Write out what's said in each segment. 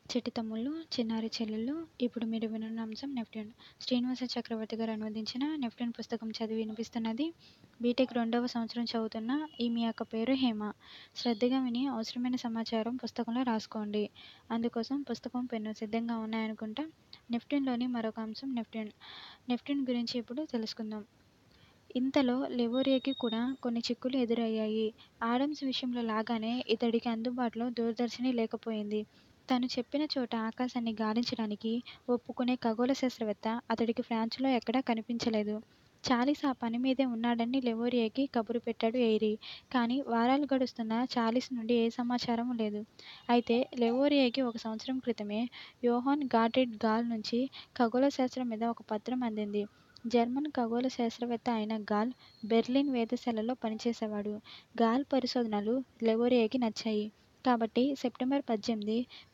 చిట్టి తమ్ముళ్ళు, చిన్నారి చెల్లెళ్ళు, ఇప్పుడు మీరు విననున్న అంశం నెప్ట్యూన్. శ్రీనివాస చక్రవర్తి గారు అనువదించిన నెప్ట్యూన్ పుస్తకం చదివి వినిపిస్తున్నది బీటెక్ 2వ సంవత్సరం చదువుతున్న ఈమె యొక్క పేరు హేమ. శ్రద్ధగా విని అవసరమైన సమాచారం పుస్తకంలో రాసుకోండి. అందుకోసం పుస్తకం, పెన్ను సిద్ధంగా ఉన్నాయనుకుంటా. నెప్ట్యూన్లోని మరొక అంశం నెప్ట్యూన్. నెప్ట్యూన్ గురించి ఇప్పుడు తెలుసుకుందాం. ఇంతలో లెవోరియకి కూడా కొన్ని చిక్కులు ఎదురయ్యాయి. ఆడమ్స్ విషయంలో లాగానే ఇతడికి అందుబాటులో దూరదర్శిని లేకపోయింది. తను చెప్పిన చోట ఆకాశాన్ని గాలించడానికి ఒప్పుకునే ఖగోళ శాస్త్రవేత్త అతడికి ఫ్రాన్సులో ఎక్కడా కనిపించలేదు. చార్లెస్ ఆ పని మీదే ఉన్నాడని లెవోరియకి కబురు పెట్టాడు ఎయిరీ. కానీ వారాలు గడుస్తున్నా చార్లెస్ నుండి ఏ సమాచారమూ లేదు. అయితే లెవోరియకి 1 సంవత్సరం క్రితమే యోహాన్ గాట్రిడ్ గాల్ నుంచి ఖగోళ శాస్త్రం మీద ఒక పత్రం అందింది. జర్మన్ ఖగోళ శాస్త్రవేత్త అయిన గాల్ బెర్లిన్ వేధశాలలో పనిచేసేవాడు. గాల్ పరిశోధనలు లెవోరియకి నచ్చాయి. కాబట్టి సెప్టెంబర్ 18,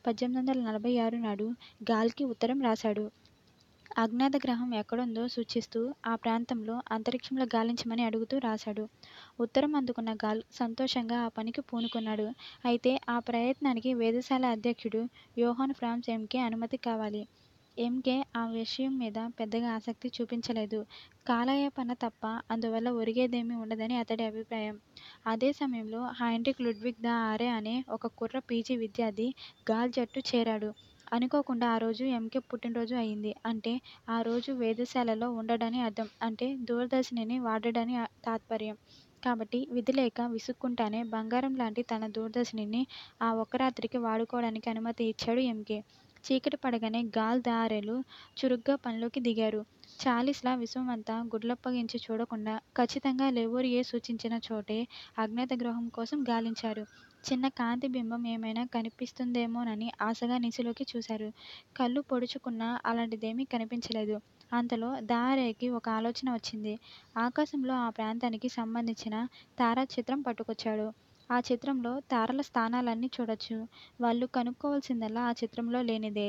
1846 నాడు గాల్కి ఉత్తరం రాశాడు. అజ్ఞాత గ్రహం ఎక్కడుందో సూచిస్తూ ఆ ప్రాంతంలో అంతరిక్షంలో గాలించమని అడుగుతూ రాశాడు. ఉత్తరం అందుకున్న గాల్ సంతోషంగా ఆ పనికి పూనుకున్నాడు. అయితే ఆ ప్రయత్నానికి వేధశాల అధ్యక్షుడు యోహాన్ ఫ్రాన్స్ ఎంకే అనుమతి కావాలి. ఎంకే ఆ విషయం మీద పెద్దగా ఆసక్తి చూపించలేదు. కాలయాపన తప్ప అందువల్ల ఒరిగేదేమీ ఉండదని అతడి అభిప్రాయం. అదే సమయంలో హైన్రిక్ లుడ్విగ్ ద ఆరే అనే ఒక కుర్ర పీజీ విద్యార్థి గాల్ జట్టు చేరాడు. అనుకోకుండా ఆ రోజు ఎంకే పుట్టినరోజు అయింది. అంటే ఆ రోజు వేధశాలలో ఉండడని అర్థం. అంటే దూరదర్శినిని వాడడని తాత్పర్యం. కాబట్టి విధిలేక విసుక్కుంటానే బంగారం లాంటి తన దూరదర్శినిని ఆ ఒక్క రాత్రికి వాడుకోవడానికి అనుమతి ఇచ్చాడు ఎంకే. చీకటి పడగానే గాల్ దారెలు చురుగ్గా పనిలోకి దిగారు. చార్లెస్లా విశ్వమంతా గుడ్లప్పగించి చూడకుండా ఖచ్చితంగా లెవోరియే సూచించిన చోటే అజ్ఞాత గ్రహం కోసం గాలించారు. చిన్న కాంతి బింబం ఏమైనా కనిపిస్తుందేమోనని ఆశగా నిశలోకి చూశారు. కళ్ళు పొడుచుకున్నా అలాంటిదేమీ కనిపించలేదు. అంతలో దారేకి ఒక ఆలోచన వచ్చింది. ఆకాశంలో ఆ ప్రాంతానికి సంబంధించిన తారాచిత్రం పట్టుకొచ్చాడు. ఆ చిత్రంలో తారల స్థానాలన్నీ చూడొచ్చు. వాళ్ళు కనుక్కోవాల్సిందల్లా ఆ చిత్రంలో లేనిదే.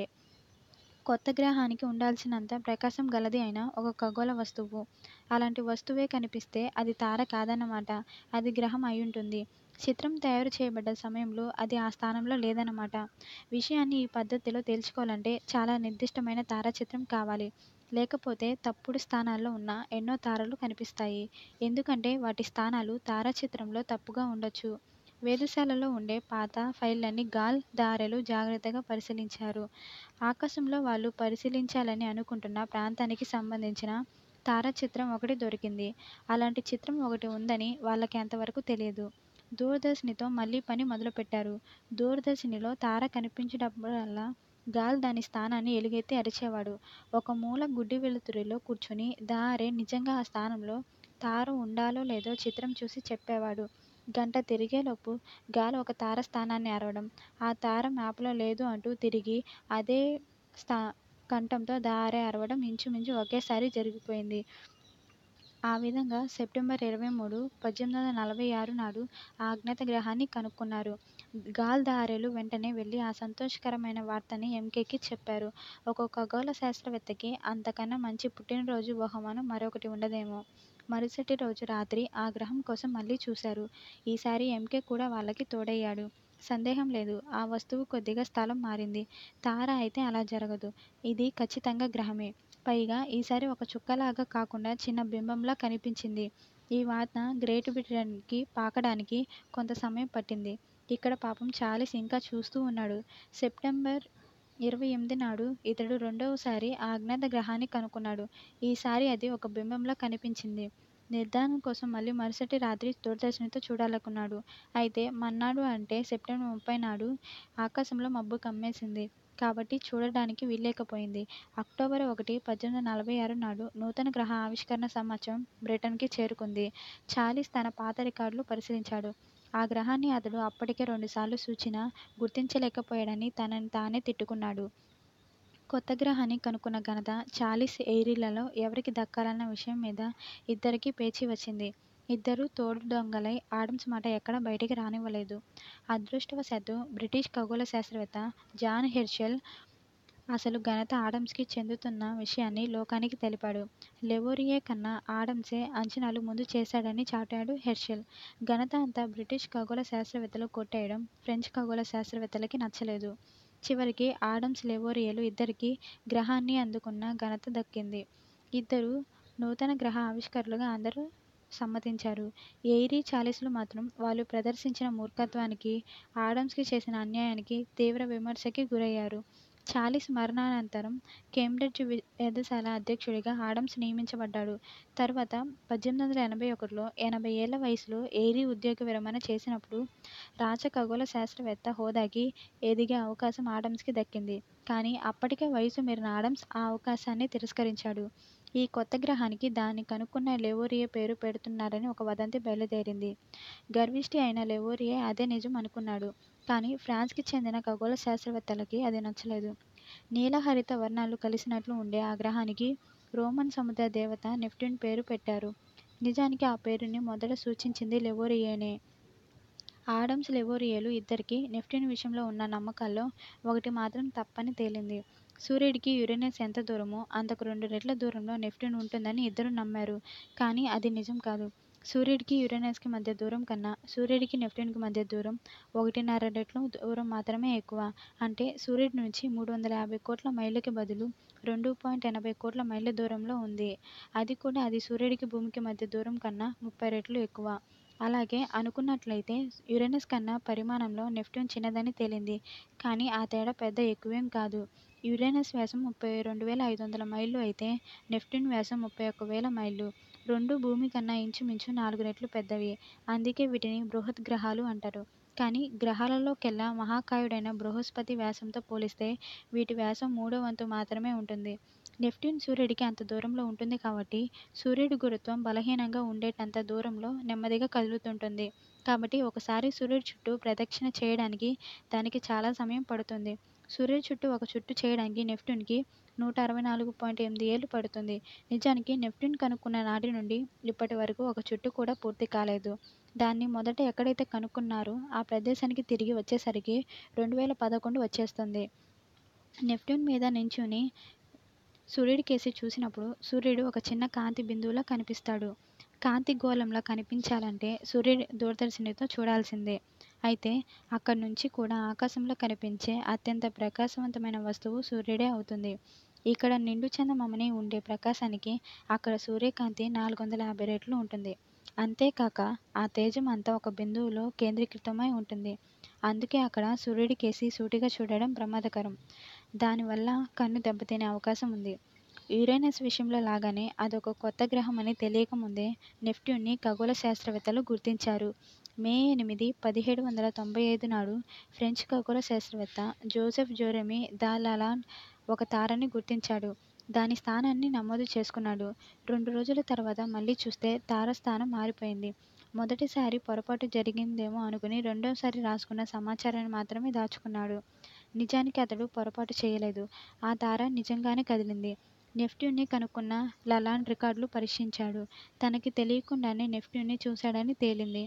కొత్త గ్రహానికి ఉండాల్సినంత ప్రకాశం గలది అయిన ఒక ఖగోళ వస్తువు. అలాంటి వస్తువే కనిపిస్తే అది తార కాదన్నమాట. అది గ్రహం అయ్యుంటుంది. చిత్రం తయారు చేయబడ్డ సమయంలో అది ఆ స్థానంలో లేదన్నమాట. విషయాన్ని ఈ పద్ధతిలో తేల్చుకోవాలంటే చాలా నిర్దిష్టమైన తారాచిత్రం కావాలి. లేకపోతే తప్పుడు స్థానాల్లో ఉన్న ఎన్నో తారలు కనిపిస్తాయి. ఎందుకంటే వాటి స్థానాలు తారాచిత్రంలో తప్పుగా ఉండొచ్చు. వేధశాలలో ఉండే పాత ఫైళ్ళన్నీ గాల్, దారెలు జాగ్రత్తగా పరిశీలించారు. ఆకాశంలో వాళ్ళు పరిశీలించాలని అనుకుంటున్న ప్రాంతానికి సంబంధించిన తారాచిత్రం ఒకటి దొరికింది. అలాంటి చిత్రం ఒకటి ఉందని వాళ్ళకి అంతవరకు తెలియదు. దూరదర్శినితో మళ్ళీ పని మొదలుపెట్టారు. దూరదర్శినిలో తార కనిపించినప్పుడల్లా గాల్ దాని స్థానాన్ని ఎలుగెత్తి అరిచేవాడు. ఒక మూల గుడ్డి వెలుతురిలో కూర్చుని దారే నిజంగా ఆ స్థానంలో తార ఉండాలో లేదో చిత్రం చూసి చెప్పేవాడు. గంట తిరిగేలోపు గాల్ ఒక తార స్థానాన్ని అరవడం, ఆ తార మ్యాపులో లేదు అంటూ తిరిగి అదే కంఠంతో దారే అరవడం ఇంచుమించు ఒకేసారి జరిగిపోయింది. ఆ విధంగా సెప్టెంబర్ 23, 1846 నాడు ఆ అజ్ఞాత గ్రహాన్ని కనుక్కున్నారు. గాల్ దారెలు వెంటనే వెళ్ళి ఆ సంతోషకరమైన వార్తని ఎంకేకి చెప్పారు. ఒక ఖగోళ శాస్త్రవేత్తకి అంతకన్నా మంచి పుట్టినరోజు బహుమానం మరొకటి ఉండదేమో. మరుసటి రోజు రాత్రి ఆ గ్రహం కోసం మళ్ళీ చూశారు. ఈసారి ఎంకే కూడా వాళ్ళకి తోడయ్యాడు. సందేహం లేదు, ఆ వస్తువు కొద్దిగా స్థలం మారింది. తార అయితే అలా జరగదు. ఇది ఖచ్చితంగా గ్రహమే. పైగా ఈసారి ఒక చుక్కలాగా కాకుండా చిన్న బింబంలా కనిపించింది. ఈ వార్త గ్రేట్ బ్రిటన్కి పాకడానికి కొంత సమయం పట్టింది. ఇక్కడ పాపం చార్లెస్ ఇంకా చూస్తూ ఉన్నాడు. సెప్టెంబర్ 28 నాడు ఇతడు రెండవసారి ఆ అజ్ఞాత గ్రహాన్ని కనుక్కున్నాడు. ఈసారి అది ఒక బింబంలా కనిపించింది. నిర్ధారణ కోసం మళ్ళీ మరుసటి రాత్రి దూరదర్శినితో చూడాలనుకున్నాడు. అయితే మర్నాడు అంటే సెప్టెంబర్ 30 నాడు ఆకాశంలో మబ్బు కమ్మేసింది. కాబట్టి చూడడానికి వీల్లేకపోయింది. అక్టోబర్ 1, 1846 నాడు నూతన గ్రహ ఆవిష్కరణ సమాచారం బ్రిటన్కి చేరుకుంది. చార్లెస్ తన పాత రికార్డులు పరిశీలించాడు. ఆ గ్రహాన్ని అతడు అప్పటికే 2 సార్లు చూచినా గుర్తించలేకపోయాడని తనని తానే తిట్టుకున్నాడు. కొత్త గ్రహాన్ని కనుక్కున్న ఘనత చార్లెస్ ఎయిరీలలో ఎవరికి దక్కాలన్న విషయం మీద ఇద్దరికీ పేచీ వచ్చింది. ఇద్దరూ తోడు దొంగలై ఆడమ్స్ మాట ఎక్కడా బయటికి రానివ్వలేదు. అదృష్టవశాత్తు బ్రిటిష్ ఖగోళ శాస్త్రవేత్త జాన్ హెర్షెల్ అసలు ఘనత ఆడమ్స్కి చెందుతున్న విషయాన్ని లోకానికి తెలిపాడు. లెవోరియే కన్నా ఆడమ్సే అంచనాలు ముందు చేశాడని చాటాడు హెర్షెల్. ఘనత అంతా బ్రిటిష్ ఖగోళ శాస్త్రవేత్తలు కొట్టేయడం ఫ్రెంచ్ ఖగోళ శాస్త్రవేత్తలకి నచ్చలేదు. చివరికి ఆడమ్స్ లెవోరియలు ఇద్దరికీ గ్రహాన్ని అందుకున్న ఘనత దక్కింది. ఇద్దరు నూతన గ్రహ ఆవిష్కరణలుగా అందరూ సమ్మతించారు. ఎయిరీ, చార్లెస్లు మాత్రం వాళ్ళు ప్రదర్శించిన మూర్ఖత్వానికి, ఆడమ్స్కి చేసిన అన్యాయానికి తీవ్ర విమర్శకి గురయ్యారు. చార్లెస్ మరణానంతరం కేంబ్రిడ్జ్ వేధశాల అధ్యక్షుడిగా ఆడమ్స్ నియమించబడ్డాడు. తర్వాత 1881లో 80 ఏళ్ల వయసులో ఎయిరీ ఉద్యోగ విరమణ చేసినప్పుడు రాజ ఖగోళ శాస్త్రవేత్త హోదాకి ఎదిగే అవకాశం ఆడమ్స్కి దక్కింది. కానీ అప్పటికే వయసు మీరిన ఆడమ్స్ ఆ అవకాశాన్ని తిరస్కరించాడు. ఈ కొత్త గ్రహానికి దాన్ని కనుక్కున్న లెవోరియే పేరు పెడుతున్నారని ఒక వదంతి బయలుదేరింది. గర్విష్టి అయిన లెవోరియే అదే నిజం అనుకున్నాడు. కానీ ఫ్రాన్స్కి చెందిన ఖగోళ శాస్త్రవేత్తలకి అది నచ్చలేదు. నీలహరిత వర్ణాలు కలిసినట్లు ఉండే ఆ గ్రహానికి రోమన్ సముద్ర దేవత నెప్ట్యూన్ పేరు పెట్టారు. నిజానికి ఆ పేరుని మొదట సూచించింది లెవోరియేనే. ఆడమ్స్, లెవోరియలు ఇద్దరికీ నెప్ట్యూన్ విషయంలో ఉన్న నమ్మకాల్లో ఒకటి మాత్రం తప్పని తేలింది. సూర్యుడికి యురేనస్ ఎంత దూరమో అంతకు 2 రెట్ల దూరంలో నెప్ట్యూన్ ఉంటుందని ఇద్దరూ నమ్మారు. కానీ అది నిజం కాదు. సూర్యుడికి యురేనస్కి మధ్య దూరం కన్నా సూర్యుడికి నెప్ట్యూన్కి మధ్య దూరం 1.5 రెట్లు దూరం మాత్రమే ఎక్కువ. అంటే సూర్యుడి నుంచి 350 కోట్ల మైళ్ళకి బదులు 2.80 కోట్ల మైళ్ళ దూరంలో ఉంది. అది కూడా అది సూర్యుడికి భూమికి మధ్య దూరం కన్నా 30 రెట్లు ఎక్కువ. అలాగే అనుకున్నట్లయితే యురేనస్ కన్నా పరిమాణంలో నెప్ట్యూన్ చిన్నదని తేలింది. కానీ ఆ తేడా పెద్ద ఎక్కువేం కాదు. యురేనస్ వ్యాసం 32,500 మైళ్ళు అయితే నెప్ట్యూన్ వ్యాసం 31,000 మైళ్ళు. రెండూ భూమి కన్నా ఇంచుమించు 4 రెట్లు పెద్దవి. అందుకే వీటిని బృహత్ గ్రహాలు అంటారు. కానీ గ్రహాలలోకెల్లా మహాకాయుడైన బృహస్పతి వ్యాసంతో పోలిస్తే వీటి వ్యాసం 3వ వంతు మాత్రమే ఉంటుంది. నెప్ట్యూన్ సూర్యుడికి అంత దూరంలో ఉంటుంది కాబట్టి సూర్యుడి గురుత్వం బలహీనంగా ఉండేటంత దూరంలో నెమ్మదిగా కదులుతుంటుంది. కాబట్టి ఒకసారి సూర్యుడి చుట్టూ ప్రదక్షిణ చేయడానికి దానికి చాలా సమయం పడుతుంది. సూర్యుడి చుట్టూ ఒక చుట్టు చేయడానికి నెప్ట్యూన్కి 164.8 ఏళ్లు పడుతుంది. నిజానికి నెప్ట్యూన్ కనుక్కున్న నాటి నుండి ఇప్పటి వరకు ఒక చుట్టు కూడా పూర్తి కాలేదు. దాన్ని మొదట ఎక్కడైతే కనుక్కున్నారో ఆ ప్రదేశానికి తిరిగి వచ్చేసరికి 2011 వచ్చేస్తుంది. నెప్ట్యూన్ మీద నించుని సూర్యుడికేసి చూసినప్పుడు సూర్యుడు ఒక చిన్న కాంతి బిందువులా కనిపిస్తాడు. కాంతి గోళంలా కనిపించాలంటే సూర్యుడి దూరదర్శినితో చూడాల్సిందే. అయితే అక్కడి నుంచి కూడా ఆకాశంలో కనిపించే అత్యంత ప్రకాశవంతమైన వస్తువు సూర్యుడే అవుతుంది. ఇక్కడ నిండు చందమామని ఉండే ప్రకాశానికి అక్కడ సూర్యకాంతి 450 రెట్లు ఉంటుంది. అంతేకాక ఆ తేజం అంతా ఒక బిందువులో కేంద్రీకృతమై ఉంటుంది. అందుకే అక్కడ సూర్యుడికేసి సూటిగా చూడడం ప్రమాదకరం. దానివల్ల కన్ను దెబ్బతినే అవకాశం ఉంది. యురేనస్ విషయంలో లాగానే అదొక కొత్త గ్రహం అని తెలియకముందే నెప్ట్యూన్ని ఖగోళ శాస్త్రవేత్తలు గుర్తించారు. మే 8, 1795 నాడు ఫ్రెంచ్ ఖగోళ శాస్త్రవేత్త జోసెఫ్ జెరెమీ ద లాలాండ్ ఒక తారని గుర్తించాడు. దాని స్థానాన్ని నమోదు చేసుకున్నాడు. 2 రోజుల తర్వాత మళ్ళీ చూస్తే తార స్థానం మారిపోయింది. మొదటిసారి పొరపాటు జరిగిందేమో అనుకుని రెండోసారి రాసుకున్న సమాచారాన్ని మాత్రమే దాచుకున్నాడు. నిజానికి అతడు పొరపాటు చేయలేదు. ఆ తార నిజంగానే కదిలింది. నెప్ట్యూన్ని కనుక్కున్న లలాండ్ రికార్డులు పరీక్షించాడు. తనకి తెలియకుండానే నెప్ట్యూన్ని చూశాడని తేలింది.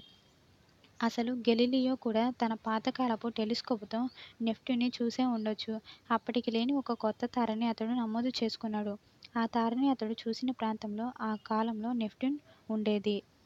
అసలు గెలీలియో కూడా తన పాతకాలపు టెలిస్కోపుతో నెప్ట్యూన్ని చూసే ఉండొచ్చు. అప్పటికి లేని ఒక కొత్త తారని అతడు నమోదు చేసుకున్నాడు. ఆ తారని అతడు చూసిన ప్రాంతంలో ఆ కాలంలో నెప్ట్యూన్ ఉండేది.